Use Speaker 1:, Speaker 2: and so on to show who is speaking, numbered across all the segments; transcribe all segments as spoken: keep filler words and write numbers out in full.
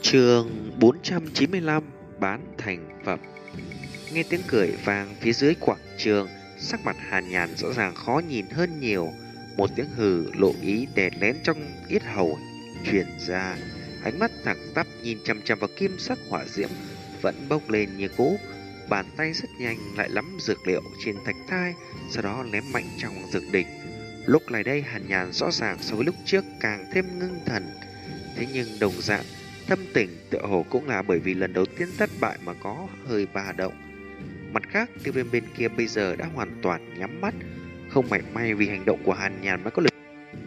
Speaker 1: Chương bốn trăm chín mươi lăm bán thành phẩm. Nghe tiếng cười vang phía dưới quảng trường, sắc mặt Hàn Nhàn rõ ràng khó nhìn hơn nhiều. Một tiếng hừ lộ ý đè lén trong yết hầu truyền ra, ánh mắt thẳng tắp nhìn chằm chằm vào kim sắc hỏa diễm vẫn bốc lên như cũ. Bàn tay rất nhanh lại lắm dược liệu trên thạch thai, sau đó ném mạnh trong dược đỉnh. Lúc này đây Hàn Nhàn rõ ràng so với lúc trước càng thêm ngưng thần. Thế nhưng đồng dạng tâm tình tựa hồ cũng là bởi vì lần đầu tiên thất bại mà có hơi ba động. Mặt khác, Tiêu Viêm bên kia bây giờ đã hoàn toàn nhắm mắt, không mảy may vì hành động của Hàn Nhàn mới có lực.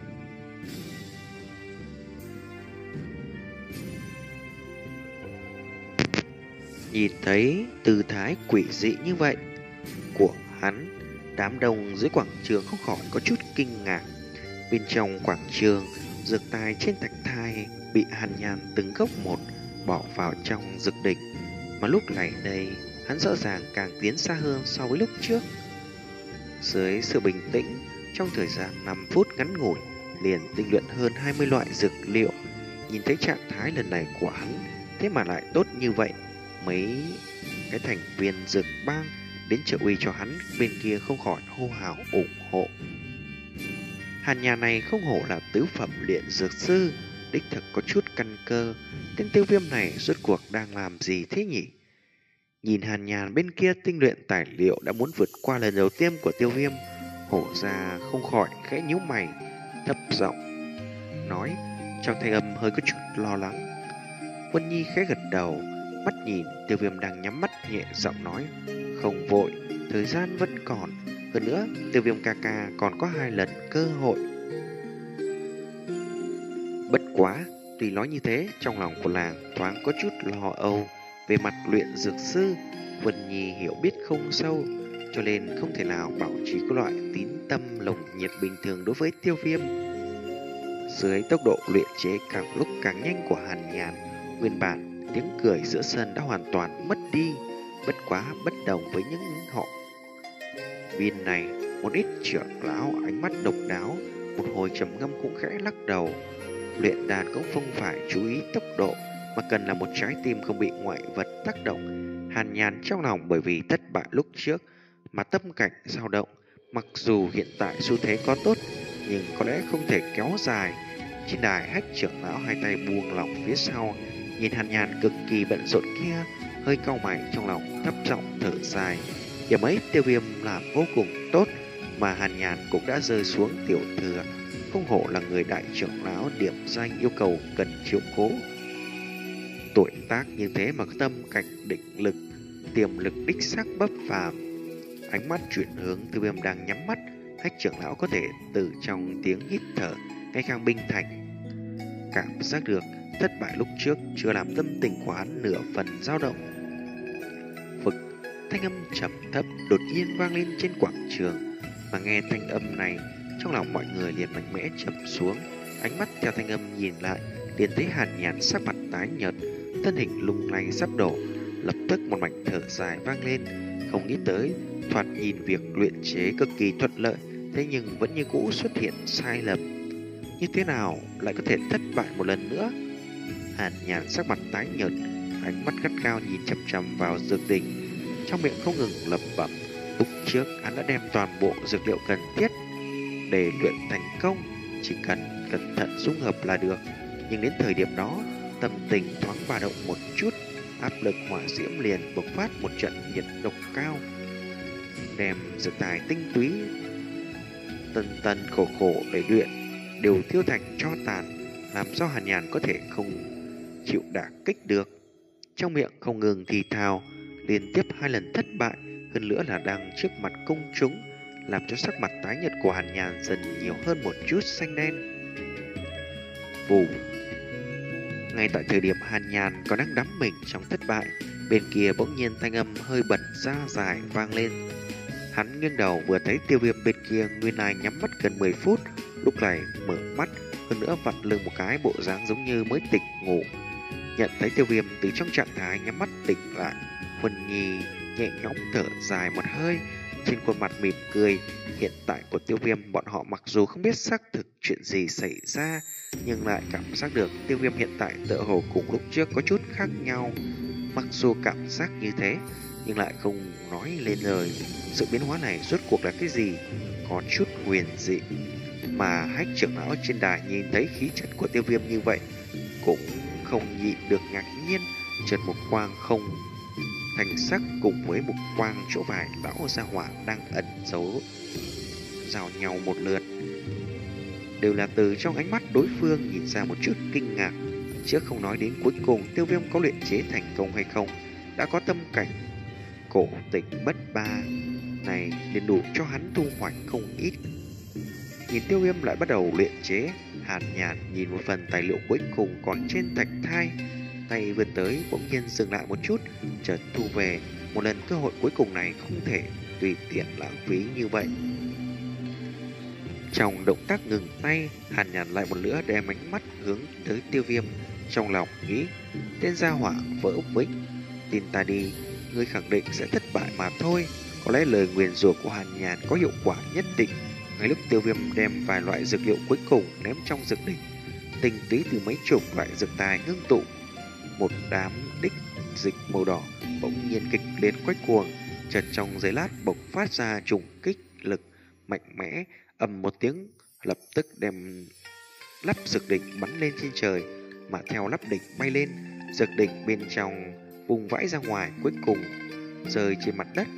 Speaker 1: Nhìn thấy tư thái quỷ dị như vậy của hắn, đám đông dưới quảng trường không khỏi có chút kinh ngạc. Bên trong quảng trường, dược tài trên thạch thai bị Hàn Nhàn từng gốc một bỏ vào trong dược đỉnh, mà lúc này đây hắn rõ ràng càng tiến xa hơn so với lúc trước. Dưới sự bình tĩnh, trong thời gian năm phút ngắn ngủi liền tinh luyện hơn hai mươi loại dược liệu. Nhìn thấy trạng thái lần này của hắn thế mà lại tốt như vậy, mấy cái thành viên dược bang đến trợ uy cho hắn bên kia không khỏi hô hào ủng hộ. Hàn nhà này không hổ là tứ phẩm luyện dược sư, đích thực có chút căn cơ. Tên Tiêu Viêm này rốt cuộc đang làm gì thế nhỉ? Nhìn Hàn Nhàn bên kia tinh luyện tài liệu đã muốn vượt qua lần đầu tiên của Tiêu Viêm, hổ ra không khỏi khẽ nhíu mày, thấp giọng nói, trong thanh âm hơi có chút lo lắng. Quân Nhi khẽ gật đầu, mắt nhìn Tiêu Viêm đang nhắm mắt, nhẹ giọng nói, không vội, thời gian vẫn còn. Hơn nữa, Tiêu Viêm ca ca còn có hai lần cơ hội. Bất quá, tuy nói như thế, trong lòng của làng thoáng có chút lo âu. Về mặt luyện dược sư, Vân Nhi hiểu biết không sâu, cho nên không thể nào bảo trì có loại tín tâm lồng nhiệt bình thường đối với Tiêu Viêm. Dưới tốc độ luyện chế càng lúc càng nhanh của Hàn Nhàn, nguyên bản tiếng cười giữa sân đã hoàn toàn mất đi. Bất quá bất đồng với những họ viên này, một ít trưởng lão ánh mắt độc đáo, một hồi trầm ngâm cũng khẽ lắc đầu. Luyện đàn cũng không phải chú ý tốc độ, mà cần là một trái tim không bị ngoại vật tác động. Hàn Nhàn trong lòng bởi vì thất bại lúc trước mà tâm cảnh dao động. Mặc dù hiện tại xu thế có tốt, nhưng có lẽ không thể kéo dài. Trên đài Hách trưởng lão hai tay buông lỏng phía sau, nhìn Hàn Nhàn cực kỳ bận rộn kia, hơi cau mày trong lòng, thấp giọng thở dài. Điểm ấy Tiêu Viêm làm vô cùng tốt, mà Hàn Nhàn cũng đã rơi xuống tiểu thừa. Không hổ là người đại trưởng lão điểm danh yêu cầu cần chiếu cố. Tuổi tác như thế mà tâm cảnh định lực, tiềm lực đích xác bất phàm. Ánh mắt chuyển hướng, Tiêu Viêm đang nhắm mắt, Hách trưởng lão có thể từ trong tiếng hít thở ngày càng bình thành. Cảm giác được thất bại lúc trước chưa làm tâm tình của hắn nửa phần dao động. Vực, thanh âm trầm thấp đột nhiên vang lên trên quảng trường, mà nghe thanh âm này, trong lòng mọi người liền mạnh mẽ trầm xuống. Ánh mắt theo thanh âm nhìn lại, liền thấy Hàn Nhàn sắc mặt tái nhợt, thân hình lung lay sắp đổ. Lập tức một mảnh thở dài vang lên. Không nghĩ tới, thoạt nhìn việc luyện chế cực kỳ thuận lợi, thế nhưng vẫn như cũ xuất hiện sai lầm. Như thế nào lại có thể thất bại một lần nữa? Hàn Nhàn sắc mặt tái nhợt, ánh mắt gắt gao nhìn chằm chằm vào dược đỉnh, trong miệng không ngừng lẩm bẩm. Lúc trước hắn đã đem toàn bộ dược liệu cần thiết để luyện thành công, chỉ cần cẩn thận dung hợp là được. Nhưng đến thời điểm đó, tâm tình thoáng ba động một chút, áp lực hỏa diễm liền bộc phát một trận nhiệt độc cao, đem dược tài tinh túy tần tần khổ khổ để luyện đều tiêu thành tro tàn, làm cho Hàn Nhàn có thể không chịu đả kích được. Trong miệng không ngừng thì thào, liên tiếp hai lần thất bại, hơn nữa là đang trước mặt công chúng, làm cho sắc mặt tái nhợt của Hàn Nhàn dần nhiều hơn một chút xanh đen. Vù. Ngay tại thời điểm Hàn Nhàn còn đang đắm mình trong thất bại, bên kia bỗng nhiên thanh âm hơi bật ra dài vang lên. Hắn nghiêng đầu vừa thấy Tiêu Viêm bên kia nguyên lai nhắm mắt gần mười phút, lúc này mở mắt, hơn nữa vặn lưng một cái, bộ dáng giống như mới tỉnh ngủ. Nhận thấy Tiêu Viêm từ trong trạng thái nhắm mắt tỉnh lại, Huân Nhi nhẹ nhõm thở dài một hơi, trên khuôn mặt mỉm cười hiện tại của Tiêu Viêm. Bọn họ mặc dù không biết xác thực chuyện gì xảy ra, nhưng lại cảm giác được Tiêu Viêm hiện tại tựa hồ cùng lúc trước có chút khác nhau. Mặc dù cảm giác như thế, nhưng lại không nói lên lời. Sự biến hóa này rốt cuộc là cái gì? Có chút huyền dị. Mà Hách trưởng lão trên đài nhìn thấy khí chất của Tiêu Viêm như vậy, cũng không nhịn được ngạc nhiên. Chợt một quang không thành sắc cùng với một quang chỗ vài lão gia hỏa đang ẩn giấu giao nhau một lượt, đều là từ trong ánh mắt đối phương nhìn ra một chút kinh ngạc. Chứ không nói đến cuối cùng Tiêu Viêm có luyện chế thành công hay không, đã có tâm cảnh cổ tịch bất ba này liền đủ cho hắn thu hoạch không ít. Nhìn Tiêu Viêm lại bắt đầu luyện chế, Hàn Nhàn nhìn một phần tài liệu cuối cùng còn trên thạch thai, tay vươn tới bỗng nhiên dừng lại một chút, chợt thu về. Một lần cơ hội cuối cùng này không thể tùy tiện lãng phí như vậy. Trong động tác ngừng tay, Hàn Nhàn lại một nữa đem ánh mắt hướng tới Tiêu Viêm, trong lòng nghĩ: tên gia hỏa vỡ vĩnh, tin ta đi, ngươi khẳng định sẽ thất bại mà thôi. Có lẽ lời nguyền rủa của Hàn Nhàn có hiệu quả nhất định. Ngay lúc Tiêu Viêm đem vài loại dược liệu cuối cùng ném trong dược đỉnh, tinh túy từ mấy chục loại dược tài ngưng tụ, một đám đích dịch màu đỏ bỗng nhiên kịch liệt quay cuồng, chợt trong giây lát bộc phát ra trùng kích lực mạnh mẽ, ầm một tiếng, lập tức đem lắp dược đỉnh bắn lên trên trời. Mà theo lắp đỉnh bay lên, dược đỉnh bên trong vùng vãi ra ngoài, cuối cùng rơi trên mặt đất.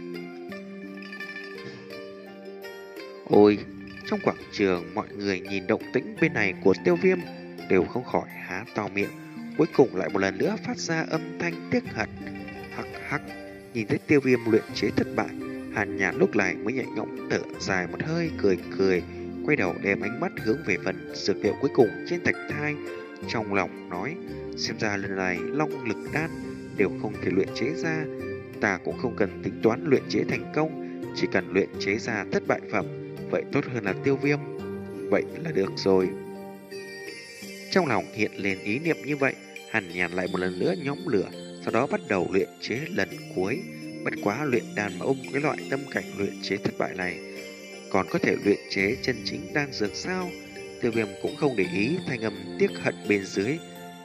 Speaker 1: Ôi, trong quảng trường mọi người nhìn động tĩnh bên này của Tiêu Viêm đều không khỏi há to miệng, cuối cùng lại một lần nữa phát ra âm thanh tiếc hận. Hắc hắc, nhìn thấy Tiêu Viêm luyện chế thất bại, Hàn Nhàn lúc này mới nhẹ nhõm thở dài một hơi, cười cười, quay đầu đem ánh mắt hướng về phần dược liệu cuối cùng trên thạch thai, trong lòng nói: xem ra lần này long lực đan đều không thể luyện chế ra, ta cũng không cần tính toán luyện chế thành công, chỉ cần luyện chế ra thất bại phẩm, vậy tốt hơn là Tiêu Viêm, vậy là được rồi. Trong lòng hiện lên ý niệm như vậy, Hàn Nhàn lại một lần nữa nhóm lửa, sau đó bắt đầu luyện chế lần cuối. Bất quá luyện đan mà ôm cái loại tâm cảnh luyện chế thất bại này, còn có thể luyện chế chân chính đan dược sao? Tiêu Viêm cũng không để ý thanh âm tiếc hận bên dưới,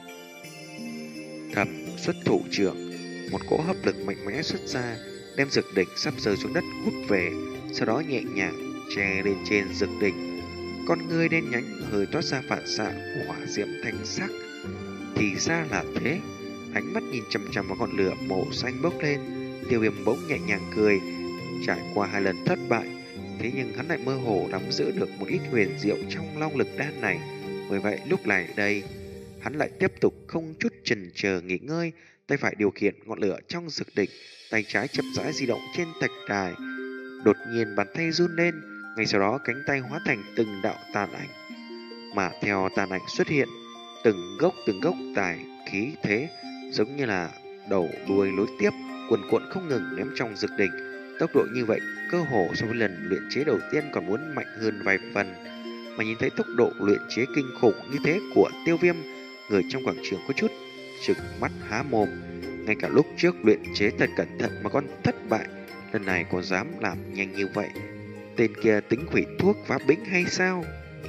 Speaker 1: thầm xuất thủ trưởng, một cỗ hấp lực mạnh mẽ xuất ra, đem dược đỉnh sắp rơi xuống đất hút về, sau đó nhẹ nhàng che lên trên dược đỉnh. Con ngươi đen nhánh hơi toát ra phản xạ hỏa diễm thanh sắc. Thì ra là thế. Ánh mắt nhìn chằm chằm vào ngọn lửa màu xanh bốc lên, Tiêu Viêm bỗng nhẹ nhàng cười. Trải qua hai lần thất bại, thế nhưng hắn lại mơ hồ nắm giữ được một ít huyền diệu trong long lực đan này. Bởi vậy lúc này đây, hắn lại tiếp tục không chút chần chờ nghỉ ngơi, tay phải điều khiển ngọn lửa trong dược đỉnh, tay trái chậm rãi di động trên thạch đài. Đột nhiên bàn tay run lên, ngay sau đó cánh tay hóa thành từng đạo tàn ảnh, mà theo tàn ảnh xuất hiện, từng gốc từng gốc tài khí thế giống như là đầu đuôi nối tiếp, cuồn cuộn không ngừng ném trong dược đỉnh. Tốc độ như vậy cơ hồ so với lần luyện chế đầu tiên còn muốn mạnh hơn vài phần. Mà nhìn thấy tốc độ luyện chế kinh khủng như thế của Tiêu Viêm, người trong quảng trường có chút trừng mắt há mồm. Ngay cả lúc trước luyện chế thật cẩn thận mà còn thất bại, lần này còn dám làm nhanh như vậy. Tên kia tính hủy thuốc phá bĩnh hay sao?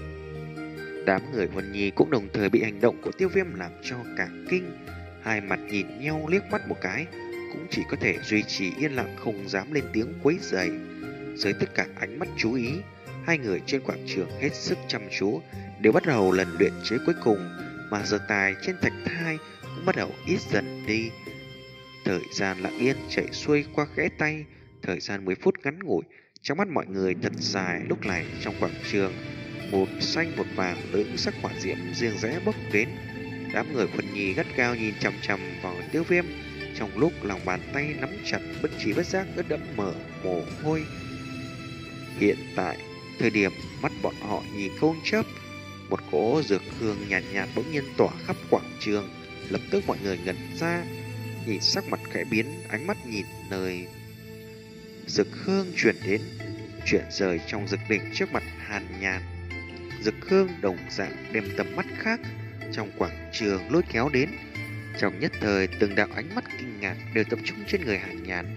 Speaker 1: Đám người Huân Nhi cũng đồng thời bị hành động của Tiêu Viêm làm cho cả kinh. Hai mặt nhìn nhau liếc mắt một cái, cũng chỉ có thể duy trì yên lặng không dám lên tiếng quấy rầy. Dưới tất cả ánh mắt chú ý, hai người trên quảng trường hết sức chăm chú, đều bắt đầu lần luyện chế cuối cùng, mà dược tài trên thạch thai cũng bắt đầu ít dần đi. Thời gian lặng yên chạy xuôi qua khẽ tay, thời gian mười phút ngắn ngủi, trong mắt mọi người thật dài. Lúc này trong quảng trường, một xanh một vàng lưỡng sắc hỏa diễm riêng rẽ bốc đến. Đám người Huân Nhi gắt gao nhìn chằm chằm vào Tiêu Viêm, trong lúc lòng bàn tay nắm chặt, bất trí bất giác ướt đẫm mờ mồ hôi. Hiện tại, thời điểm mắt bọn họ nhìn không chớp, một cỗ dược hương nhàn nhạt, nhạt bỗng nhiên tỏa khắp quảng trường. Lập tức mọi người ngẩn ra, nhìn sắc mặt khẽ biến, ánh mắt nhìn nơi dược hương chuyển đến, chuyển rời trong dược đỉnh trước mặt Hàn Nhàn. Dược hương đồng dạng đem tầm mắt khác trong quảng trường lôi kéo đến. Trong nhất thời, từng đạo ánh mắt kinh ngạc đều tập trung trên người Hàn Nhàn.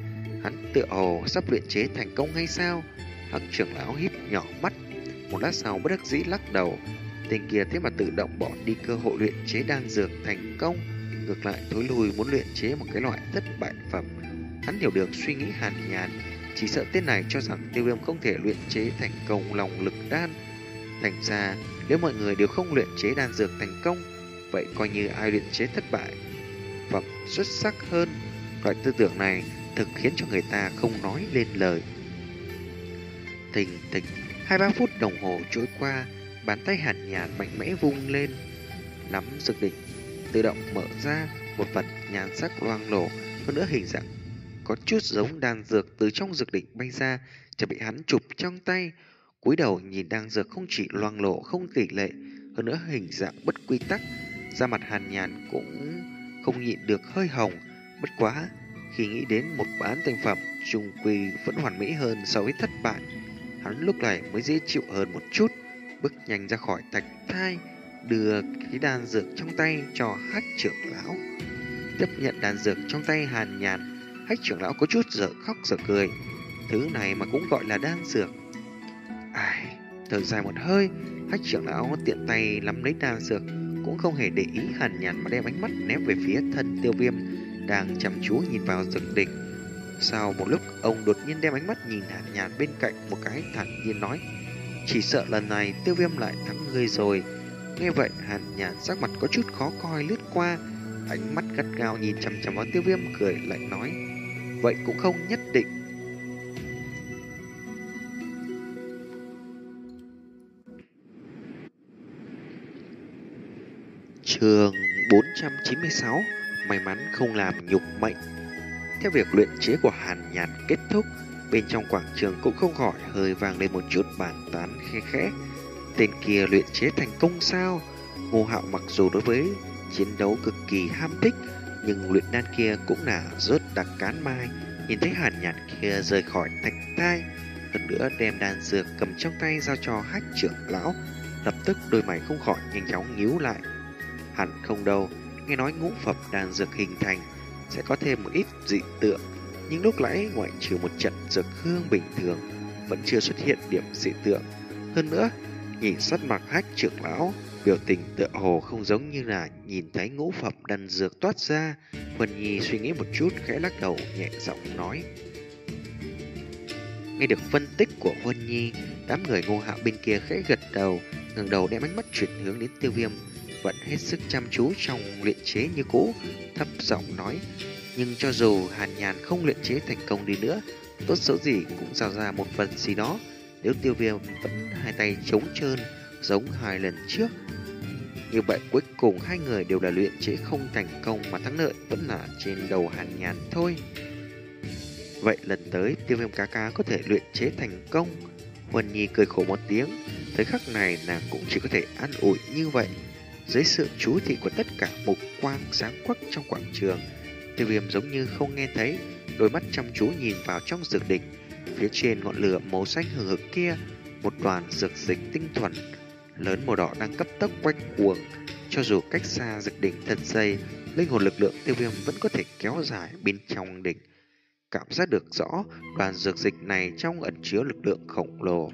Speaker 1: Hắn tựa hồ sắp luyện chế thành công hay sao? Hắc trưởng lão híp nhỏ mắt, một lát sau bất đắc dĩ lắc đầu. Tên kia thế mà tự động bỏ đi cơ hội luyện chế đan dược thành công, ngược lại thối lùi muốn luyện chế một cái loại thất bại phẩm. Hắn hiểu được suy nghĩ Hàn Nhàn, chỉ sợ tên này cho rằng Tiêu Viêm không thể luyện chế thành công lòng lực đan. Thành ra, nếu mọi người đều không luyện chế đan dược thành công, vậy coi như ai luyện chế thất bại phẩm xuất sắc hơn. Loại tư tưởng này thực khiến cho người ta không nói lên lời. Thình thịch, hai ba phút đồng hồ trôi qua, bàn tay Hàn Nhàn mạnh mẽ vung lên, nắm dược đỉnh tự động mở ra, một vật nhan sắc loang lổ, hơn nữa hình dạng có chút giống đan dược từ trong dược đỉnh bay ra,จะbị hắn chụp trong tay. Cúi đầu nhìn đan dược không chỉ loang lổ không tỷ lệ, hơn nữa hình dạng bất quy tắc, da mặt Hàn Nhàn cũng không nhịn được hơi hồng. Bất quá, khi nghĩ đến một bán thành phẩm trung quy vẫn hoàn mỹ hơn so với thất bại, hắn lúc này mới dễ chịu hơn một chút, bước nhanh ra khỏi thạch thai, đưa cái đan dược trong tay cho Hách trưởng lão. Tiếp nhận đan dược trong tay Hàn Nhàn, Hách trưởng lão có chút dở khóc dở cười. Thứ này mà cũng gọi là đan dược. Ai, thở dài một hơi, Hách trưởng lão tiện tay nắm lấy đan dược, cũng không hề để ý Hàn Nhàn mà đem ánh mắt ném về phía thân Tiêu Viêm đang chăm chú nhìn vào dược đỉnh. Sau một lúc, ông đột nhiên đem ánh mắt nhìn Hàn Nhàn bên cạnh một cái, thản nhiên nói: chỉ sợ lần này Tiêu Viêm lại thắng ngươi rồi. Nghe vậy, Hàn Nhàn sắc mặt có chút khó coi lướt qua, ánh mắt gắt gao nhìn chằm chằm vào Tiêu Viêm, cười lạnh nói: vậy cũng không nhất định. Chương bốn trăm chín mươi sáu, may mắn không làm nhục mệnh. Theo việc luyện chế của Hàn Nhàn kết thúc, bên trong quảng trường cũng không khỏi hơi vang lên một chút bàn tán khe khẽ. Tên kia luyện chế thành công sao? Ngô Hạo mặc dù đối với chiến đấu cực kỳ ham thích, nhưng luyện đan kia cũng là rớt đặc cán mai. Nhìn thấy Hàn Nhàn kia rời khỏi thạch thai, hơn nữa đem đan dược cầm trong tay giao cho Hách trưởng lão, lập tức đôi mày không khỏi nhanh chóng nhíu lại. Hẳn không đâu, nghe nói ngũ phẩm đan dược hình thành sẽ có thêm một ít dị tượng, nhưng lúc nãy ngoại trừ một trận dược hương bình thường, vẫn chưa xuất hiện điểm dị tượng. Hơn nữa, nhìn sắc mặt Hách trưởng lão, biểu tình tựa hồ không giống như là nhìn thấy ngũ phẩm đan dược toát ra. Huân Nhi suy nghĩ một chút, khẽ lắc đầu nhẹ giọng nói. Nghe được phân tích của Huân Nhi, đám người Ngô Hạo bên kia khẽ gật đầu, ngẩng đầu đem ánh mắt chuyển hướng đến Tiêu Viêm, vẫn hết sức chăm chú trong luyện chế như cũ, thấp giọng nói: nhưng cho dù Hàn Nhàn không luyện chế thành công đi nữa, tốt xấu gì cũng giao ra một phần gì đó. Nếu Tiêu Viêm vẫn hai tay trống trơn giống hai lần trước, như vậy cuối cùng hai người đều là luyện chế không thành công, mà thắng lợi vẫn là trên đầu Hàn Nhàn thôi. Vậy lần tới Tiêu Viêm ca ca có thể luyện chế thành công. Huân Nhi cười khổ một tiếng, tới khắc này nàng cũng chỉ có thể an ủi như vậy. Dưới sự chú thị của tất cả mục quang sáng quắc trong quảng trường, Tiêu Viêm giống như không nghe thấy, đôi mắt chăm chú nhìn vào trong dược đỉnh. Phía trên ngọn lửa màu xanh hừng hực kia, một đoàn dược dịch tinh thuần lớn màu đỏ đang cấp tốc quanh cuồng. Cho dù cách xa dược đỉnh thật dày, linh hồn lực lượng Tiêu Viêm vẫn có thể kéo dài bên trong đỉnh, cảm giác được rõ đoàn dược dịch này trong ẩn chứa lực lượng khổng lồ.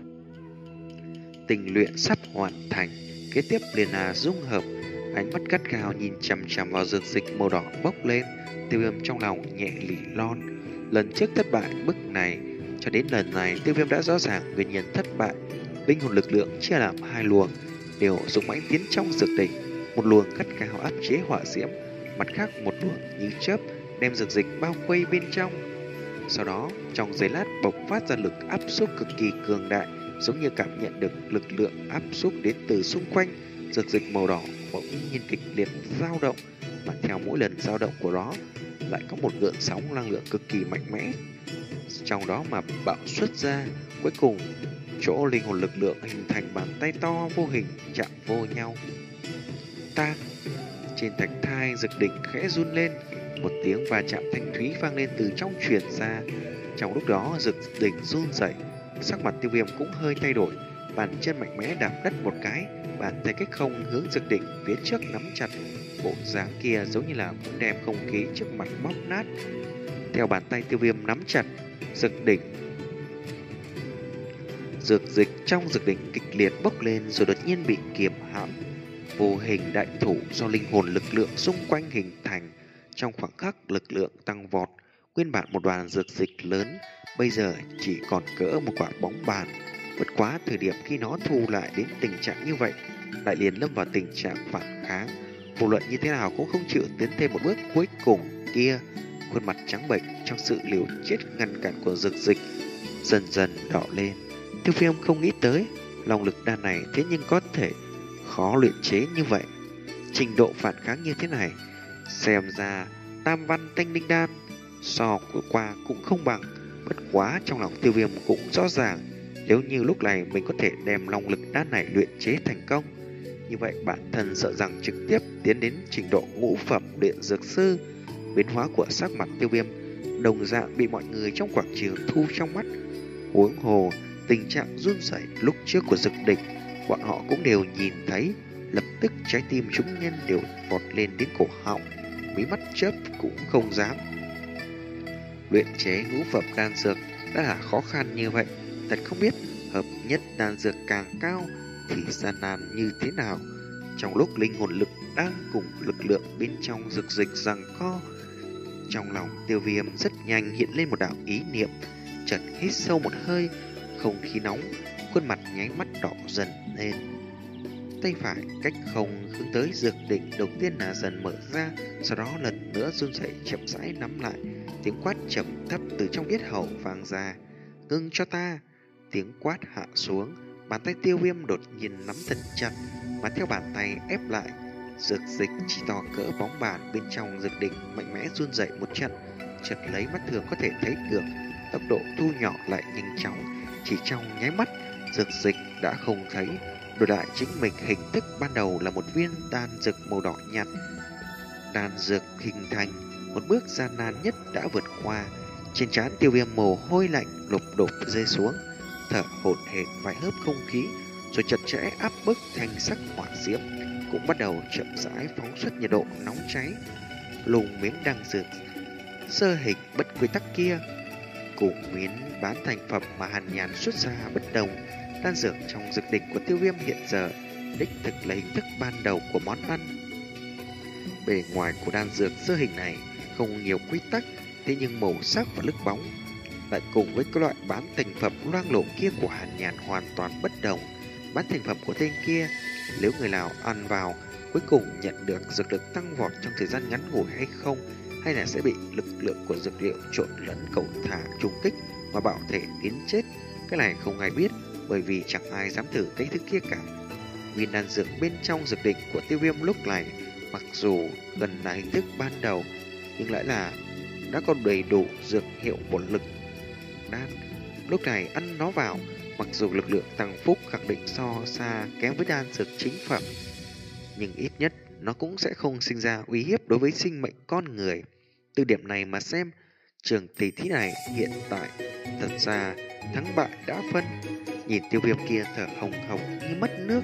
Speaker 1: Tình luyện sắp hoàn thành, kế tiếp liền là dung hợp. Ánh mắt gắt gao nhìn chằm chằm vào dược dịch màu đỏ bốc lên, Tiêu Viêm trong lòng nhẹ lỉ lon. Lần trước thất bại bước này, cho đến lần này Tiêu Viêm đã rõ ràng nguyên nhân thất bại. Linh hồn lực lượng chia làm hai luồng, đều dũng mãnh tiến trong dược đỉnh. Một luồng gắt gao áp chế hỏa diễm, mặt khác một luồng như chớp đem dược dịch bao quây bên trong. Sau đó trong giây lát bộc phát ra lực áp xúc cực kỳ cường đại, giống như cảm nhận được lực lượng áp xúc đến từ xung quanh. Dược dịch màu đỏ bỗng nhiên kịch liệt dao động, mà theo mỗi lần dao động của nó lại có một gợn sóng năng lượng cực kỳ mạnh mẽ trong đó mà bạo xuất ra. Cuối cùng chỗ linh hồn lực lượng hình thành bàn tay to vô hình chạm vô nhau. Ta trên thạch thai dược đỉnh khẽ run lên, một tiếng va chạm thanh thúy vang lên từ trong truyền ra. Trong lúc đó dược đỉnh run rẩy, sắc mặt Tiêu Viêm cũng hơi thay đổi, bàn chân mạnh mẽ đạp đất một cái, bàn tay cách không hướng dược đỉnh phía trước nắm chặt, bộ dáng kia giống như là muốn đem không khí trước mặt bóp nát. theo bàn tay Tiêu Viêm nắm chặt dược đỉnh. Dược dịch trong dược đỉnh kịch liệt bốc lên rồi đột nhiên bị kiềm hãm. Vô hình đại thủ do linh hồn lực lượng xung quanh hình thành, trong khoảng khắc lực lượng tăng vọt, nguyên bản một đoàn dược dịch lớn bây giờ chỉ còn cỡ một quả bóng bàn. Bất quá thời điểm khi nó thu lại đến tình trạng như vậy, lại liền lâm vào tình trạng phản kháng, vô luận như thế nào cũng không chịu tiến thêm một bước cuối cùng kia. Khuôn mặt trắng bệch trong sự liều chết ngăn cản của dược dịch dần dần đỏ lên. Tiêu Viêm không nghĩ tới long lực đan này thế nhưng có thể khó luyện chế như vậy, trình độ phản kháng như thế này, xem ra tam văn thanh linh đan so của qua cũng không bằng. Bất quá trong lòng Tiêu Viêm cũng rõ ràng, nếu như lúc này mình có thể đem long lực đan này luyện chế thành công, như vậy bản thân sợ rằng trực tiếp tiến đến trình độ ngũ phẩm luyện dược sư. Biến hóa của sắc mặt Tiêu Viêm đồng dạng bị mọi người trong quảng trường thu trong mắt. Huống hồ tình trạng run rẩy lúc trước của dược đỉnh, bọn họ cũng đều nhìn thấy. Lập tức trái tim chúng nhân đều vọt lên đến cổ họng, mí mắt chớp cũng không dám. Luyện chế ngũ phẩm đan dược đã là khó khăn như vậy, thật không biết hợp nhất đan dược càng cao thì gian nan như thế nào. Trong lúc linh hồn lực đang cùng lực lượng bên trong dược dịch giằng co, trong lòng Tiêu Viêm rất nhanh hiện lên một đạo ý niệm, chợt hít sâu một hơi, không khí nóng, khuôn mặt nháy mắt đỏ dần lên. Tay phải cách không hướng tới dược đỉnh đầu tiên là dần mở ra, sau đó lần nữa run rẩy chậm rãi nắm lại. Tiếng quát trầm thấp từ trong yết hầu vang ra: "Ngưng cho ta!" Tiếng quát hạ xuống, bàn tay Tiêu Viêm đột nhiên nắm thật chặt, mà theo bàn tay ép lại, dược dịch chỉ to cỡ bóng bàn bên trong dược đỉnh mạnh mẽ run rẩy một trận, chợt lấy mắt thường có thể thấy được tốc độ thu nhỏ lại nhanh chóng. Chỉ trong nháy mắt, dược dịch đã không thấy, đổi lại chính mình hình thức ban đầu là một viên đan dược màu đỏ nhạt. Đan dược hình thành, một bước gian nan nhất đã vượt qua. Trên trán Tiêu Viêm mồ hôi lạnh lục đục rơi xuống, thở hổn hển vài hớp không khí, rồi chặt chẽ áp bức thanh sắc hỏa diễm cũng bắt đầu chậm rãi phóng xuất nhiệt độ nóng cháy. Lùng miếng đan dược sơ hình bất quy tắc kia cùng miếng bán thành phẩm mà Hàn Nhàn xuất ra bất đồng. Đan dược trong dược đỉnh của Tiêu Viêm hiện giờ đích thực là hình thức ban đầu của món ăn. Bề ngoài của đan dược sơ hình này không nhiều quy tắc, thế nhưng màu sắc và lực bóng lại cùng với cái loại bán thành phẩm loang lổ kia của Hàn Nhàn hoàn toàn bất đồng. Bán thành phẩm của tên kia, nếu người nào ăn vào cuối cùng nhận được dược lực tăng vọt trong thời gian ngắn ngủi hay không, hay là sẽ bị lực lượng của dược liệu trộn lẫn cẩu thả trùng kích mà bạo thể đến chết, cái này không ai biết, bởi vì chẳng ai dám thử cái thứ kia cả. Viên đan dược bên trong dược đỉnh của Tiêu Viêm lúc này mặc dù gần là hình thức ban đầu, nhưng lại là đã có đầy đủ dược hiệu bổn lực đan. Lúc này ăn nó vào, mặc dù lực lượng tăng phúc khẳng định so xa kém với đan dược chính phẩm, nhưng ít nhất nó cũng sẽ không sinh ra uy hiếp đối với sinh mệnh con người. Từ điểm này mà xem, trường tỷ thí này hiện tại thật ra thắng bại đã phân. Nhìn Tiêu Viêm kia thở hồng hộc như mất nước,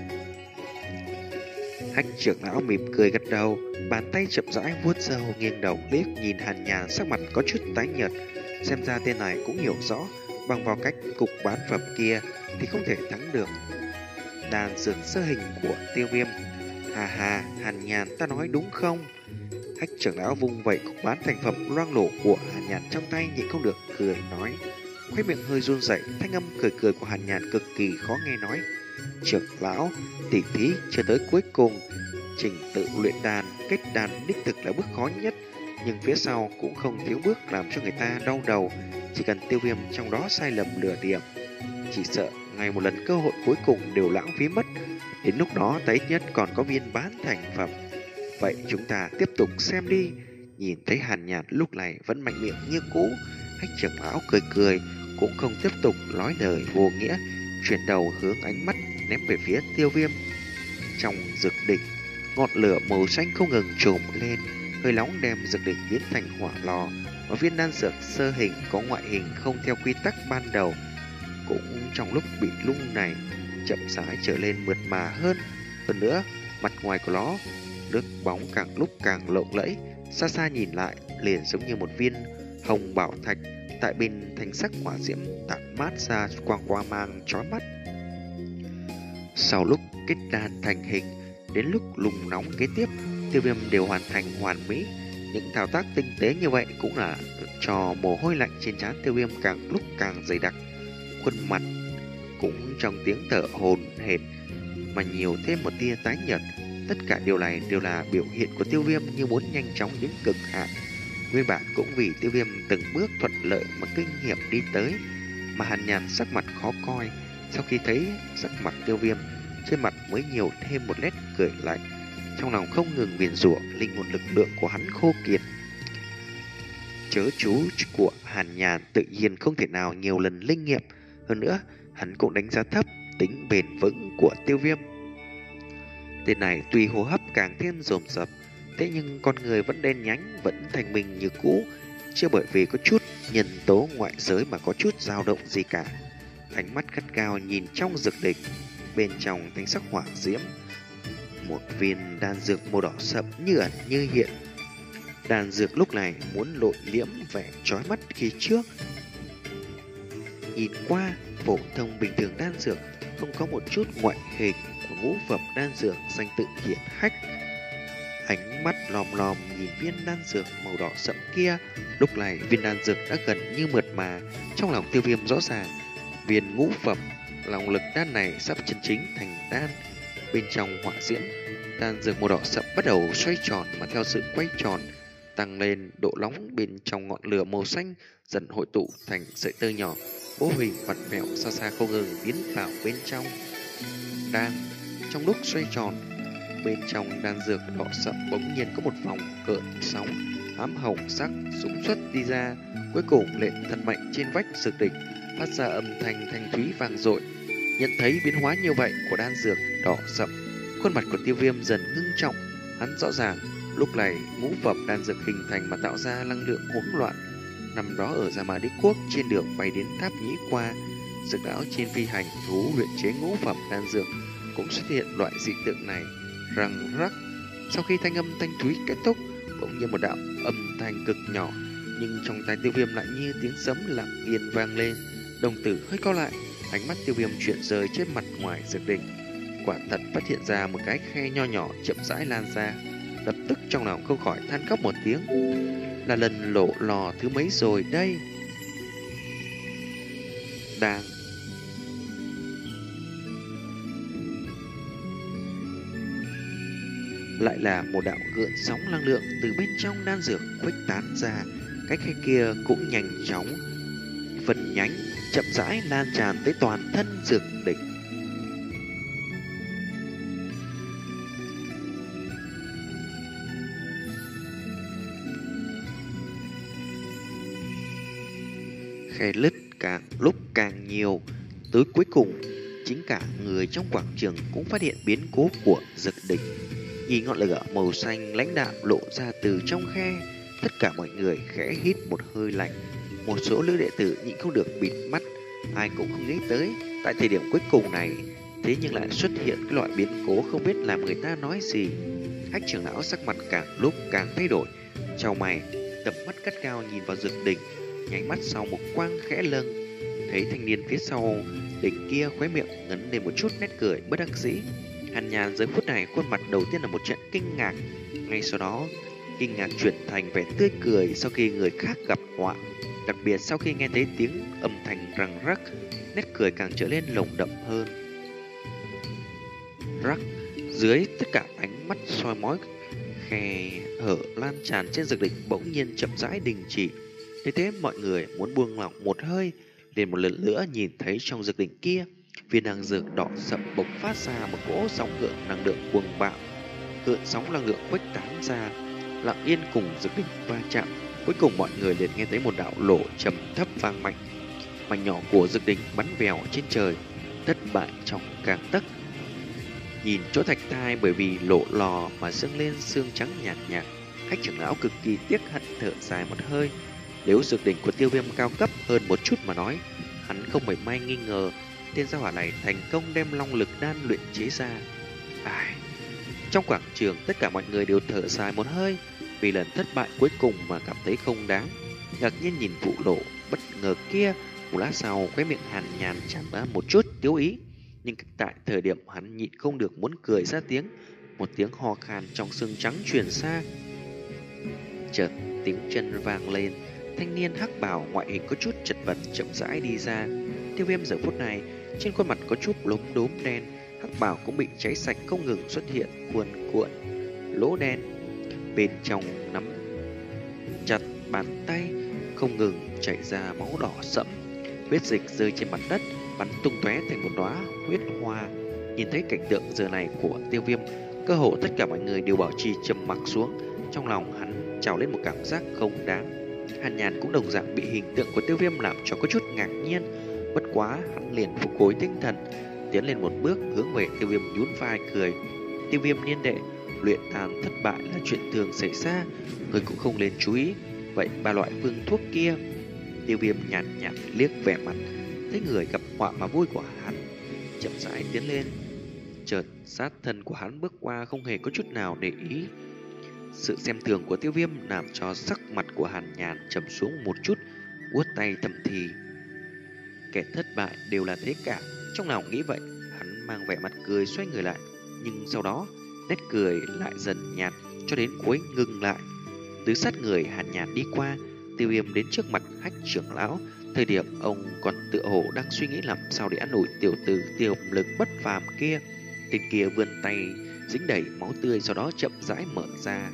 Speaker 1: Hách trưởng lão mỉm cười gật đầu, bàn tay chậm rãi vuốt râu, nghiêng đầu liếc nhìn Hàn Nhàn sắc mặt có chút tái nhợt. Xem ra tên này cũng hiểu rõ, bằng vào cách cục bán phẩm kia thì không thể thắng được đan dược sơ hình của Tiêu Viêm. Hà hà, Hàn Nhàn, ta nói đúng không? Hách trưởng lão vung vậy cục bán thành phẩm loang lổ của Hàn Nhàn trong tay, nhịn không được cười nói, khóe miệng hơi run rẩy. Thanh âm cười cười của Hàn Nhàn cực kỳ khó nghe, nói: trưởng lão, tỉ thí chưa tới cuối cùng, trình tự luyện đan, kết đan đích thực là bước khó nhất, nhưng phía sau cũng không thiếu bước làm cho người ta đau đầu. Chỉ cần Tiêu Viêm trong đó sai lầm nửa điểm, chỉ sợ ngày một lần cơ hội cuối cùng đều lãng phí mất. Đến lúc đó ta ít nhất còn có viên bán thành phẩm. Vậy chúng ta tiếp tục xem đi. Nhìn thấy Hàn Nhàn lúc này vẫn mạnh miệng như cũ, Hách trưởng lão cười cười, cũng không tiếp tục nói lời vô nghĩa, chuyển đầu hướng ánh mắt ném về phía Tiêu Viêm. Trong dược đỉnh, ngọn lửa màu xanh không ngừng trùm lên, hơi nóng đem dược đỉnh biến thành hỏa lò. Và viên đan dược sơ hình có ngoại hình không theo quy tắc ban đầu cũng trong lúc bị lung này chậm rãi trở lên mượt mà hơn. Hơn nữa, mặt ngoài của nó nước bóng càng lúc càng lộng lẫy, xa xa nhìn lại liền giống như một viên hồng bảo thạch tại bên thanh sắc hỏa diễm tản mát ra quang quang mang chói mắt. Sau lúc kết đan thành hình, đến lúc lùng nóng kế tiếp, Tiêu Viêm đều hoàn thành hoàn mỹ. Những thao tác tinh tế như vậy cũng là cho mồ hôi lạnh trên trán Tiêu Viêm càng lúc càng dày đặc. Khuôn mặt cũng trong tiếng thở hổn hển mà nhiều thêm một tia tái nhợt. Tất cả điều này đều là biểu hiện của Tiêu Viêm như muốn nhanh chóng đến cực hạn. Nguyên bản cũng vì Tiêu Viêm từng bước thuận lợi mà kinh nghiệm đi tới, mà Hàn Nhàn sắc mặt khó coi. Sau khi thấy sắc mặt Tiêu Viêm, trên mặt mới nhiều thêm một nét cười lạnh, trong lòng không ngừng nguyền rủa linh hồn lực lượng của hắn khô kiệt. Chớ chú của Hàn Nhàn tự nhiên không thể nào nhiều lần linh nghiệm, hơn nữa hắn cũng đánh giá thấp tính bền vững của Tiêu Viêm. Tên này tuy hô hấp càng thêm dồn dập, thế nhưng con người vẫn đen nhánh, vẫn thanh minh như cũ, chưa bởi vì có chút nhân tố ngoại giới mà có chút dao động gì cả. Ánh mắt gắt gao nhìn trong dược địch, bên trong thanh sắc hỏa diễm, một viên đan dược màu đỏ sậm như ẩn như hiện. Đan dược lúc này muốn lội liễm vẻ chói mắt khi trước. Nhìn qua, phổ thông bình thường đan dược không có một chút ngoại hình của ngũ phẩm đan dược danh tự hiển hách. Ánh mắt lòm lòm nhìn viên đan dược màu đỏ sậm kia, lúc này viên đan dược đã gần như mượt mà. Trong lòng Tiêu Viêm rõ ràng, viên ngũ phẩm lòng lực đan này sắp chân chính thành đan. Bên trong hỏa diễm, đan dược màu đỏ sậm bắt đầu xoay tròn, mà theo sự quay tròn tăng lên, độ nóng bên trong ngọn lửa màu xanh dần hội tụ thành sợi tơ nhỏ, bố hình vặn vẹo xa xa không ngừng tiến vào bên trong đan. Trong lúc xoay tròn, bên trong đan dược đỏ sậm bỗng nhiên có một vòng cợn sóng ám hồng sắc súng xuất đi ra. Cuối cùng lệnh thần mạnh trên vách dược địch phát ra âm thanh thanh thúy vang dội. Nhận thấy biến hóa như vậy của đan dược đỏ sậm, khuôn mặt của Tiêu Viêm dần ngưng trọng. Hắn rõ ràng lúc này ngũ phẩm đan dược hình thành mà tạo ra năng lượng hỗn loạn. Năm đó ở Gia Ma Đế Quốc, trên đường bay đến tháp Nhĩ Qua, dược lão trên phi hành thú luyện chế ngũ phẩm đan dược cũng xuất hiện loại dị tượng này. Răng rắc, sau khi thanh âm thanh thúy kết thúc, bỗng nhiên một đạo âm thanh cực nhỏ, nhưng trong tai Tiêu Viêm lại như tiếng sấm lặng yên vang lên. Đồng tử hơi co lại, ánh mắt Tiêu Viêm chuyển rời trên mặt ngoài dược đỉnh. Quả thật phát hiện ra một cái khe nho nhỏ chậm rãi lan ra. Lập tức trong lòng không khỏi than khóc một tiếng. Là lần lộ lò thứ mấy rồi đây? Đang lại là một đạo gợn sóng năng lượng từ bên trong đan dược khuếch tán ra. Cái khe kia cũng nhanh chóng phần nhánh, chậm rãi lan tràn tới toàn thân dược đỉnh. Khe lứt càng lúc càng nhiều, tới cuối cùng chính cả người trong quảng trường cũng phát hiện biến cố của dược đỉnh. Nhìn ngọn lửa màu xanh lãnh đạm lộ ra từ trong khe, tất cả mọi người khẽ hít một hơi lạnh. Một số nữ đệ tử nhịn không được bịt mắt. Ai cũng không nghĩ tới tại thời điểm cuối cùng này, thế nhưng lại xuất hiện cái loại biến cố không biết làm người ta nói gì. Hách trưởng lão sắc mặt càng lúc càng thay đổi, chau mày, tầm mắt cắt cao nhìn vào dược đỉnh, nháy mắt sau một quang khẽ lâng, thấy thanh niên phía sau đỉnh kia khóe miệng ngấn lên một chút nét cười bất đắc dĩ. Hàn Nhàn giờ phút này khuôn mặt đầu tiên là một trận kinh ngạc, ngay sau đó kinh ngạc chuyển thành vẻ tươi cười sau khi người khác gặp họa. Đặc biệt sau khi nghe thấy tiếng âm thanh răng rắc, nét cười càng trở lên lồng đậm hơn. Rắc, dưới tất cả ánh mắt soi mói, khe hở lan tràn trên dược đỉnh bỗng nhiên chậm rãi đình chỉ. Thế thế mọi người muốn buông lỏng một hơi, liền một lần nữa nhìn thấy trong dược đỉnh kia, viên đan dược đỏ sậm bộc phát ra một cỗ sóng gợn năng lượng cuồng bạo. Gợn sóng năng lượng khuếch tán ra, lặng yên cùng dược đỉnh va chạm. Cuối cùng mọi người liền nghe thấy một đạo lỗ trầm thấp vang mạnh. Mảnh nhỏ của dược đỉnh bắn vèo trên trời, thất bại trong gang tấc. Nhìn chỗ thạch thai bởi vì lộ lò mà dâng lên xương trắng nhạt nhạt, Hách trưởng lão cực kỳ tiếc hận thở dài một hơi. Nếu dược đỉnh của Tiêu Viêm cao cấp hơn một chút mà nói, hắn không mảy may nghi ngờ tên gia hỏa này thành công đem long lực đan luyện chế ra. Ai... Trong quảng trường tất cả mọi người đều thở dài một hơi, vì lần thất bại cuối cùng mà cảm thấy không đáng. ngạc nhiên nhìn vụ lộ bất ngờ kia. Một lát sau, khóe miệng Hàn Nhàn tràn ra một chút tiếu ý, nhưng tại thời điểm hắn nhịn không được muốn cười ra tiếng, một tiếng ho khan trong xương trắng truyền xa. Chợt tiếng chân vang lên, thanh niên hắc bào ngoại hình có chút chật vật chậm rãi đi ra. Tiêu Viêm giờ phút này trên khuôn mặt có chút lốm đốm đen, hắc bào cũng bị cháy sạch, không ngừng xuất hiện cuồn cuộn lỗ đen bên trong, nắm chặt bàn tay không ngừng chảy ra máu đỏ sẫm, huyết dịch rơi trên mặt đất bắn tung tóe thành một đóa huyết hoa. Nhìn thấy cảnh tượng giờ này của Tiêu Viêm, cơ hồ tất cả mọi người đều bảo trì trầm mặc xuống. Trong lòng hắn trào lên một cảm giác không đáng. Hàn Nhàn cũng đồng dạng bị hình tượng của Tiêu Viêm làm cho có chút ngạc nhiên. Bất quá hắn liền phục hồi tinh thần, tiến lên một bước hướng về Tiêu Viêm nhún vai cười. Tiêu Viêm niên đệ, luyện đan thất bại là chuyện thường xảy ra, người cũng không nên chú ý. Vậy ba loại phương thuốc kia? Tiêu Viêm nhàn nhạt liếc vẻ mặt, thấy người gặp họa mà vui của hắn, chậm rãi tiến lên. Chợt sát thân của hắn bước qua, không hề có chút nào để ý. Sự xem thường của Tiêu Viêm làm cho sắc mặt của Hàn Nhàn trầm xuống một chút, vuốt tay thầm thì: kẻ thất bại đều là thế cả. Trong lòng nghĩ vậy, hắn mang vẻ mặt cười xoay người lại, nhưng sau đó nét cười lại dần nhạt cho đến cuối ngừng lại. Từ sát người Hàn Nhàn đi qua, Tiêu Viêm đến trước mặt Hách trưởng lão. Thời điểm ông còn tựa hồ đang suy nghĩ làm sao để ăn ủi tiểu tử tiềm lực bất phàm kia, tên kia vươn tay dính đầy máu tươi, sau đó chậm rãi mở ra.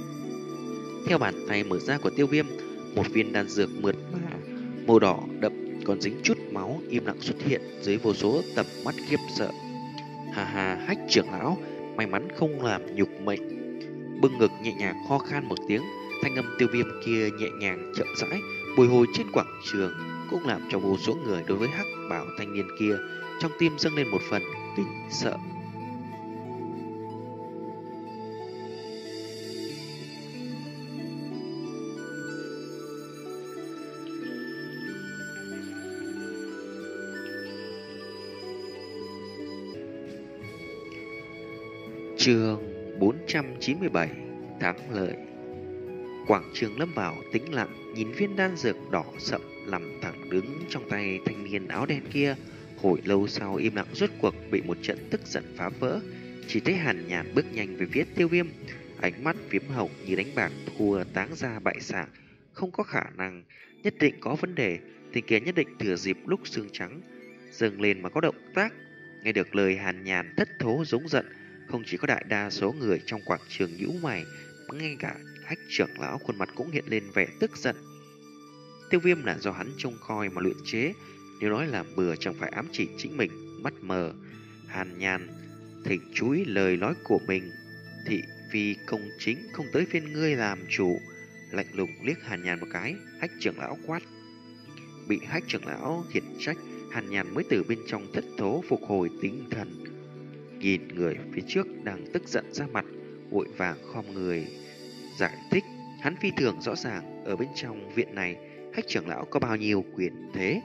Speaker 1: Theo bàn tay mở ra của Tiêu Viêm, một viên đan dược mượt mà màu đỏ đậm còn dính chút máu im lặng xuất hiện dưới vô số tầm mắt khiếp sợ. Hà hà, Hách trưởng lão, may mắn không làm nhục mệnh. Bưng ngực nhẹ nhàng ho khan một tiếng, thanh âm Tiêu Viêm kia nhẹ nhàng chậm rãi bồi hồi trên quảng trường, cũng làm cho vô số người đối với hắc bảo thanh niên kia trong tim dâng lên một phần kinh sợ. Chương bốn trăm chín mươi bảy, thắng lợi. Quảng trường lâm vào tĩnh lặng, nhìn viên đan dược đỏ sậm nằm thẳng đứng trong tay thanh niên áo đen kia. Hồi lâu sau im lặng rốt cuộc bị một trận tức giận phá vỡ. Chỉ thấy Hàn Nhàn bước nhanh về phía Tiêu Viêm, ánh mắt phiếm hồng như đánh bạc thua táng ra bại sạng. Không có khả năng, nhất định có vấn đề. Tên kia nhất định thừa dịp lúc xương trắng dâng lên mà có động tác. Nghe được lời Hàn Nhàn thất thố giống giận, không chỉ có đại đa số người trong quảng trường nhíu mày, mà ngay cả Hách trưởng lão khuôn mặt cũng hiện lên vẻ tức giận. Tiêu Viêm là do hắn trông coi mà luyện chế, nếu nói là bừa chẳng phải ám chỉ chính mình mắt mờ. Hàn Nhàn thỉnh chú ý lời nói của mình, thị vì công chính không tới phiên ngươi làm chủ. Lạnh lùng liếc Hàn Nhàn một cái, Hách trưởng lão quát. Bị Hách trưởng lão khiển trách, Hàn Nhàn mới từ bên trong thất thố phục hồi tinh thần, nhìn người phía trước đang tức giận ra mặt, vội vàng khom người giải thích. Hắn phi thường rõ ràng ở bên trong viện này Hách trưởng lão có bao nhiêu quyền thế.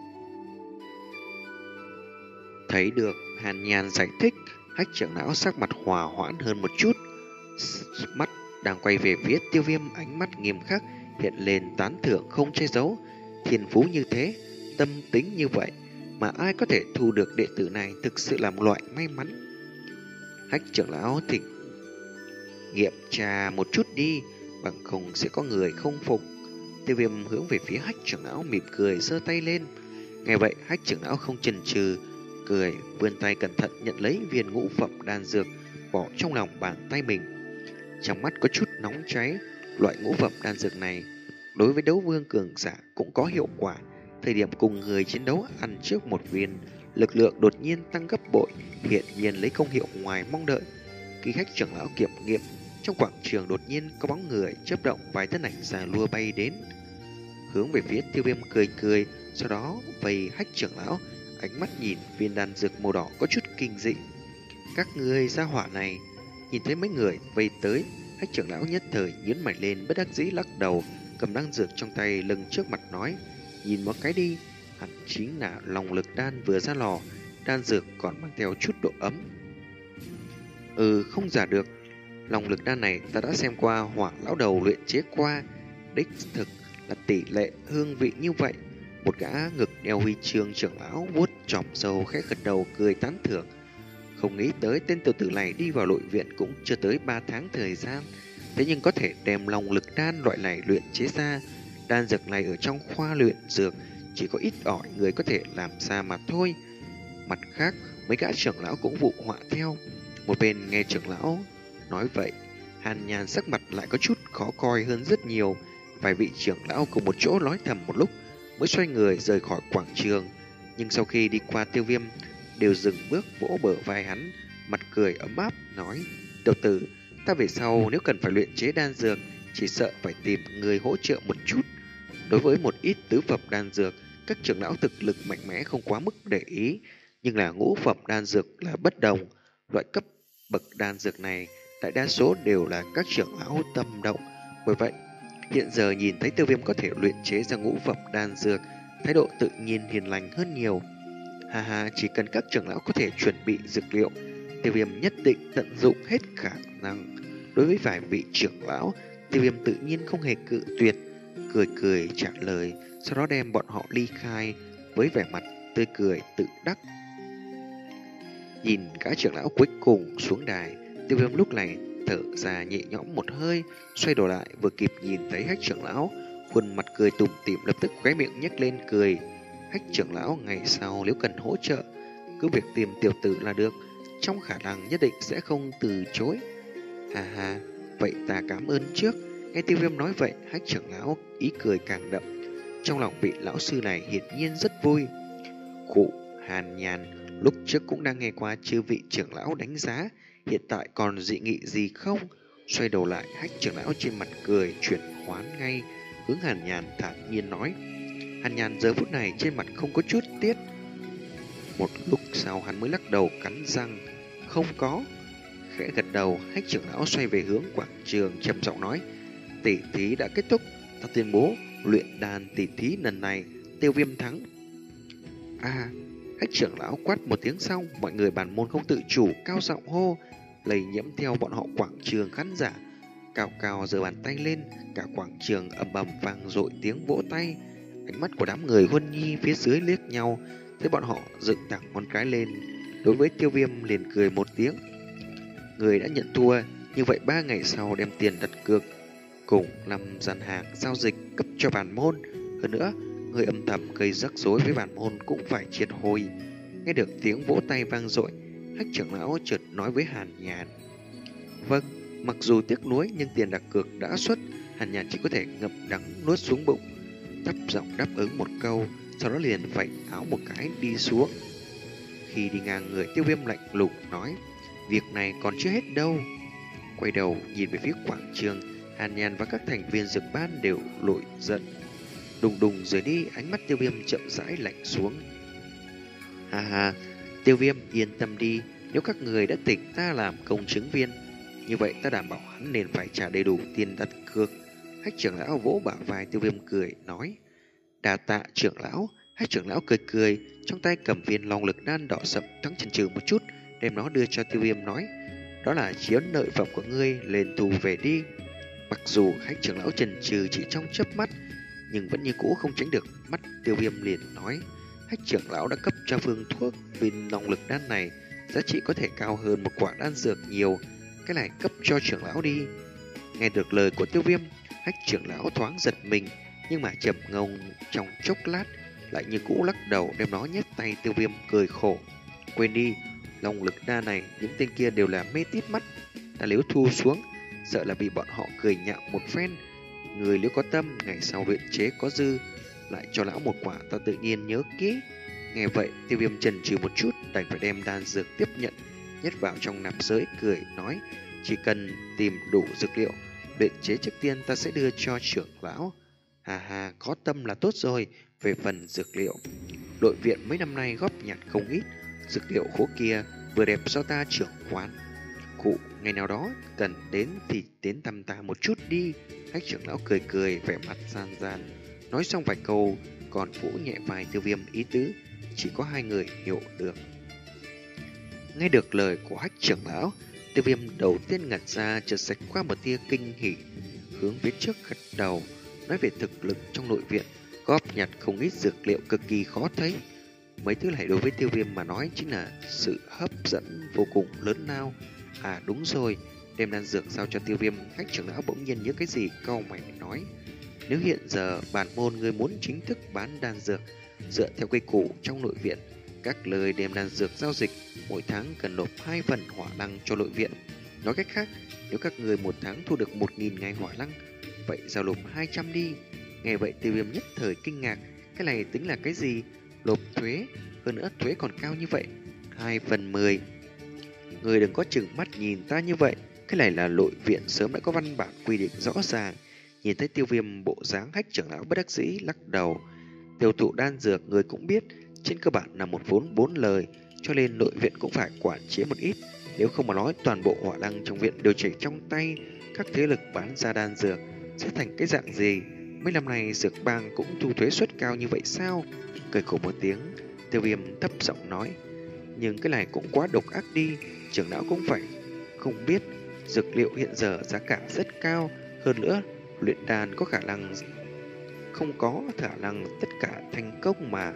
Speaker 1: Thấy được Hàn Nhàn giải thích, Hách trưởng lão sắc mặt hòa hoãn hơn một chút, mắt đang quay về phía Tiêu Viêm, ánh mắt nghiêm khắc hiện lên tán thưởng không che giấu. Thiên phú như thế, tâm tính như vậy, mà ai có thể thu được đệ tử này thực sự là một loại may mắn. Hách trưởng lão thỉnh nghiệm trà một chút đi, bằng không sẽ có người không phục. Tiêu Viêm hướng về phía Hách trưởng lão mỉm cười giơ tay lên. Nghe vậy Hách trưởng lão không chần chừ, cười vươn tay cẩn thận nhận lấy viên ngũ phẩm đan dược bỏ trong lòng bàn tay mình. Trong mắt có chút nóng cháy, loại ngũ phẩm đan dược này đối với đấu vương cường giả cũng có hiệu quả. Thời điểm cùng người chiến đấu ăn trước một viên, lực lượng đột nhiên tăng gấp bội, hiện nhiên lấy công hiệu ngoài mong đợi. Khi Hách trưởng lão kiểm nghiệm, trong quảng trường đột nhiên có bóng người chớp động, vài thân ảnh già lua bay đến, hướng về phía Tiêu Viêm cười cười, sau đó vây Hách trưởng lão, ánh mắt nhìn viên đan dược màu đỏ có chút kinh dị. Các ngươi gia hỏa này. Nhìn thấy mấy người vây tới, Hách trưởng lão nhất thời nhướng mày lên, bất đắc dĩ lắc đầu, cầm đan dược trong tay lưng trước mặt nói: nhìn một cái đi, hẳn chính là lòng lực đan vừa ra lò, đan dược còn mang theo chút độ ấm. Ừ, không giả được, lòng lực đan này ta đã xem qua Hỏa lão đầu luyện chế qua, đích thực là tỷ lệ hương vị như vậy. Một gã ngực đeo huy chương trưởng lão vuốt chòm râu khẽ gật đầu cười tán thưởng. Không nghĩ tới tên tiểu tử này đi vào nội viện cũng chưa tới ba tháng thời gian, thế nhưng có thể đem long lực đan loại này luyện chế ra. Đan dược này ở trong khoa luyện dược chỉ có ít ỏi người có thể làm ra mà thôi. Mặt khác, mấy gã trưởng lão cũng vụ họa theo. Một bên nghe trưởng lão nói vậy, Hàn Nhàn sắc mặt lại có chút khó coi hơn rất nhiều. Vài vị trưởng lão cùng một chỗ nói thầm một lúc mới xoay người rời khỏi quảng trường. Nhưng sau khi đi qua Tiêu Viêm, đều dừng bước vỗ bờ vai hắn, mặt cười ấm áp nói: "Tiểu tử, ta về sau nếu cần phải luyện chế đan dược, chỉ sợ phải tìm người hỗ trợ một chút." Đối với một ít tứ phẩm đan dược, các trưởng lão thực lực mạnh mẽ không quá mức để ý, nhưng là ngũ phẩm đan dược là bất đồng. Loại cấp bậc đan dược này đại đa số đều là các trưởng lão tâm động. Bởi vậy, hiện giờ nhìn thấy Tiêu Viêm có thể luyện chế ra ngũ phẩm đan dược, thái độ tự nhiên hiền lành hơn nhiều. Hà hà, chỉ cần các trưởng lão có thể chuẩn bị dược liệu, Tiêu Viêm nhất định tận dụng hết khả năng. Đối với vài vị trưởng lão, Tiêu Viêm tự nhiên không hề cự tuyệt, cười cười trả lời, sau đó đem bọn họ ly khai với vẻ mặt tươi cười tự đắc. Nhìn cả trưởng lão cuối cùng xuống đài, Tiêu Viêm lúc này thở ra nhẹ nhõm một hơi, xoay đầu lại vừa kịp nhìn thấy Hách trưởng lão, khuôn mặt cười tủm tỉm, lập tức khóe miệng nhếch lên cười. Hách trưởng lão ngày sau nếu cần hỗ trợ, cứ việc tìm tiểu tử là được, trong khả năng nhất định sẽ không từ chối. Ha ha, vậy ta cảm ơn trước. Nghe Tiêu Viêm nói vậy, Hách trưởng lão ý cười càng đậm. Trong lòng vị lão sư này hiển nhiên rất vui. Khụ, Hàn Nhàn lúc trước cũng đang nghe qua chư vị trưởng lão đánh giá, hiện tại còn dị nghị gì không? Xoay đầu lại, Hách trưởng lão trên mặt cười chuyển khoán ngay, hướng Hàn Nhàn thản nhiên nói. Hàn Nhàn giờ phút này trên mặt không có chút tiếc. Một lúc sau hắn mới lắc đầu cắn răng, không có. Khẽ gật đầu, Hách trưởng lão xoay về hướng quảng trường trầm giọng nói: tỷ thí đã kết thúc, ta tuyên bố luyện đan tỷ thí lần này Tiêu Viêm thắng. À, Hách trưởng lão quát một tiếng xong, mọi người bản môn không tự chủ cao giọng hô, lây nhiễm theo bọn họ quảng trường khán giả. Cao cao giơ bàn tay lên, cả quảng trường ầm ầm vang dội tiếng vỗ tay. Ánh mắt của đám người Huân Nhi phía dưới liếc nhau, thấy bọn họ dựng thẳng ngón cái lên. Đối với Tiêu Viêm liền cười một tiếng. Người đã nhận thua, như vậy ba ngày sau đem tiền đặt cược cùng năm gian hàng giao dịch cấp cho bản môn. Hơn nữa, người âm thầm gây rắc rối với bản môn cũng phải triệt hồi. Nghe được tiếng vỗ tay vang dội, Hách trưởng lão chợt nói với Hàn Nhàn: vâng, mặc dù tiếc nuối nhưng tiền đặt cược đã xuất. Hàn Nhàn chỉ có thể ngậm đắng nuốt xuống bụng, thấp giọng đáp ứng một câu, sau đó liền vạch áo một cái đi xuống. Khi đi ngang người, Tiêu Viêm lạnh lùng nói: việc này còn chưa hết đâu. Quay đầu nhìn về phía quảng trường, Hàn Nhàn và các thành viên dược ban đều nổi giận. Đùng đùng rời đi, ánh mắt Tiêu Viêm chậm rãi lạnh xuống. Ha ha, Tiêu Viêm yên tâm đi, nếu các người đã tỉnh ta làm công chứng viên, như vậy ta đảm bảo hắn nên phải trả đầy đủ tiền đặt cược. Hách trưởng lão vỗ bả vai Tiêu Viêm cười nói: đà tạ trưởng lão. Hách trưởng lão cười cười, trong tay cầm viên long lực đan đỏ sậm, thoáng chần chừ một chút, đem nó đưa cho Tiêu Viêm nói: đó là chiếu nợ phẩm của ngươi, lên tù về đi. Mặc dù Hách trưởng lão chần chừ chỉ trong chớp mắt, nhưng vẫn như cũ không tránh được mắt Tiêu Viêm liền nói: Hách trưởng lão đã cấp cho phương thuốc viên long lực đan này, giá trị có thể cao hơn một quả đan dược nhiều, cái này cấp cho trưởng lão đi. Nghe được lời của Tiêu Viêm, Hách trưởng lão thoáng giật mình, nhưng mà trầm ngông trong chốc lát lại như cũ lắc đầu đem nó nhét tay Tiêu Viêm cười khổ: quên đi, long lực đan này những tên kia đều là mê tít mắt, ta nếu thu xuống sợ là bị bọn họ cười nhạo một phen. Người nếu có tâm, ngày sau luyện chế có dư lại cho lão một quả, ta tự nhiên nhớ kỹ. Nghe vậy, Tiêu Viêm chần chừ một chút, đành phải đem đan dược tiếp nhận, nhét vào trong nạp giới, cười nói: chỉ cần tìm đủ dược liệu luyện chế trước tiên, ta sẽ đưa cho trưởng lão. Hà hà, có tâm là tốt rồi. Về phần dược liệu, đội viện mấy năm nay góp nhặt không ít, dược liệu khố kia vừa đẹp do ta trưởng quán. Cụ, ngày nào đó cần đến thì đến thăm ta một chút đi. Hách trưởng lão cười cười, vẻ mặt gian gian. Nói xong vài câu, còn vỗ nhẹ vai Tiêu Viêm, ý tứ chỉ có hai người hiểu được. Nghe được lời của Hách trưởng lão, Tiêu Viêm đầu tiên ngẩn ra, chợt xẹt qua một tia kinh hỉ, hướng phía trước gật đầu, Nói về thực lực trong nội viện, góp nhặt không ít dược liệu cực kỳ khó thấy. Mấy thứ này đối với Tiêu Viêm mà nói chính là sự hấp dẫn vô cùng lớn lao. À đúng rồi, đem đan dược giao cho Tiêu Viêm, Hách trưởng lão bỗng nhiên nhớ cái gì cau mày nói: nếu hiện giờ bản môn người muốn chính thức bán đan dược dựa theo quy củ trong nội viện, các lời đem đan dược giao dịch mỗi tháng cần nộp hai phần hỏa lăng cho nội viện. Nói cách khác, nếu các người một tháng thu được một nghìn ngày hỏa lăng, vậy giao nộp hai trăm đi. Nghe vậy Tiêu Viêm nhất thời kinh ngạc, cái này tính là cái gì? Nộp thuế, hơn nữa thuế còn cao như vậy, hai phần mười. Người đừng có chừng mắt nhìn ta như vậy, cái này là nội viện sớm đã có văn bản quy định rõ ràng. Nhìn thấy Tiêu Viêm bộ dáng, Hách trưởng lão bất đắc dĩ lắc đầu. Tiêu thụ đan dược người cũng biết, trên cơ bản là một vốn bốn lời, cho nên nội viện cũng phải quản chế một ít. Nếu không mà nói toàn bộ hỏa lăng trong viện đều chỉ trong tay các thế lực bán ra đan dược, sẽ thành cái dạng gì? Mấy năm nay dược bang cũng thu thuế suất cao như vậy sao? Cười khổ một tiếng, Tiêu Viêm thấp giọng nói: nhưng cái này cũng quá độc ác đi, trưởng lão cũng phải không biết dược liệu hiện giờ giá cả rất cao, hơn nữa luyện đan có khả năng không có khả năng tất cả thành công mà.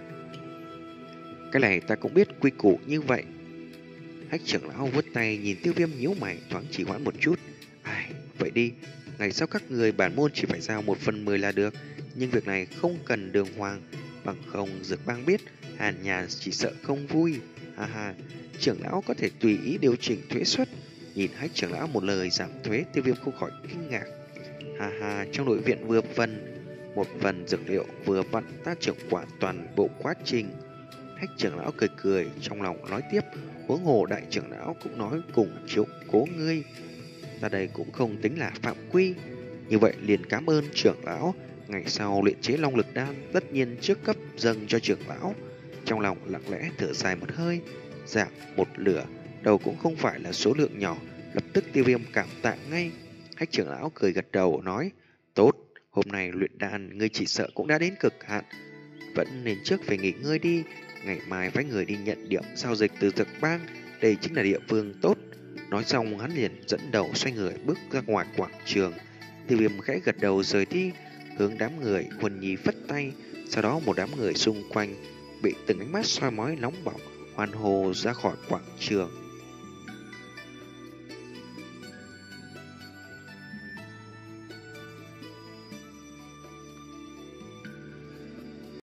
Speaker 1: Cái này ta cũng biết quy củ như vậy. Hách trưởng lão vuốt tay nhìn Tiêu Viêm nhíu mày, thoáng chỉ hoãn một chút. Ai, vậy đi, ngày sau các người bản môn chỉ phải giao một phần mười là được, nhưng việc này không cần đường hoàng, bằng không dược bang biết, Hàn Nhàn chỉ sợ không vui. Ha ha, trưởng lão có thể tùy ý điều chỉnh thuế suất. Nhìn Hách trưởng lão một lời giảm thuế, Tiêu Viêm không khỏi kinh ngạc. Ha ha, trong nội viện vừa phần một phần dược liệu vừa vặn ta trưởng quản toàn bộ quá trình. Hách trưởng lão cười cười trong lòng nói tiếp: huống hồ đại trưởng lão cũng nói cùng chiếu cố ngươi, ta đây cũng không tính là phạm quy. Như vậy liền cảm ơn trưởng lão, ngày sau luyện chế long lực đan tất nhiên trước cấp dâng cho trưởng lão. Trong lòng lặng lẽ thở dài một hơi, giảm một lửa đầu cũng không phải là số lượng nhỏ. Lập tức Tiêu Viêm cảm tạ ngay. Hách trưởng lão cười gật đầu nói: tốt, hôm nay luyện đan ngươi chỉ sợ cũng đã đến cực hạn, vẫn nên trước về nghỉ ngơi đi. Ngày mai phái người đi nhận điểm giao dịch từ dược bang, đây chính là địa phương tốt. Nói xong hắn liền dẫn đầu xoay người bước ra ngoài quảng trường. Tiêu Viêm khẽ gật đầu rời đi, hướng đám người Huân Nhi phất tay. Sau đó một đám người xung quanh bị từng ánh mắt soi mói nóng bỏng hoan hô ra khỏi quảng trường.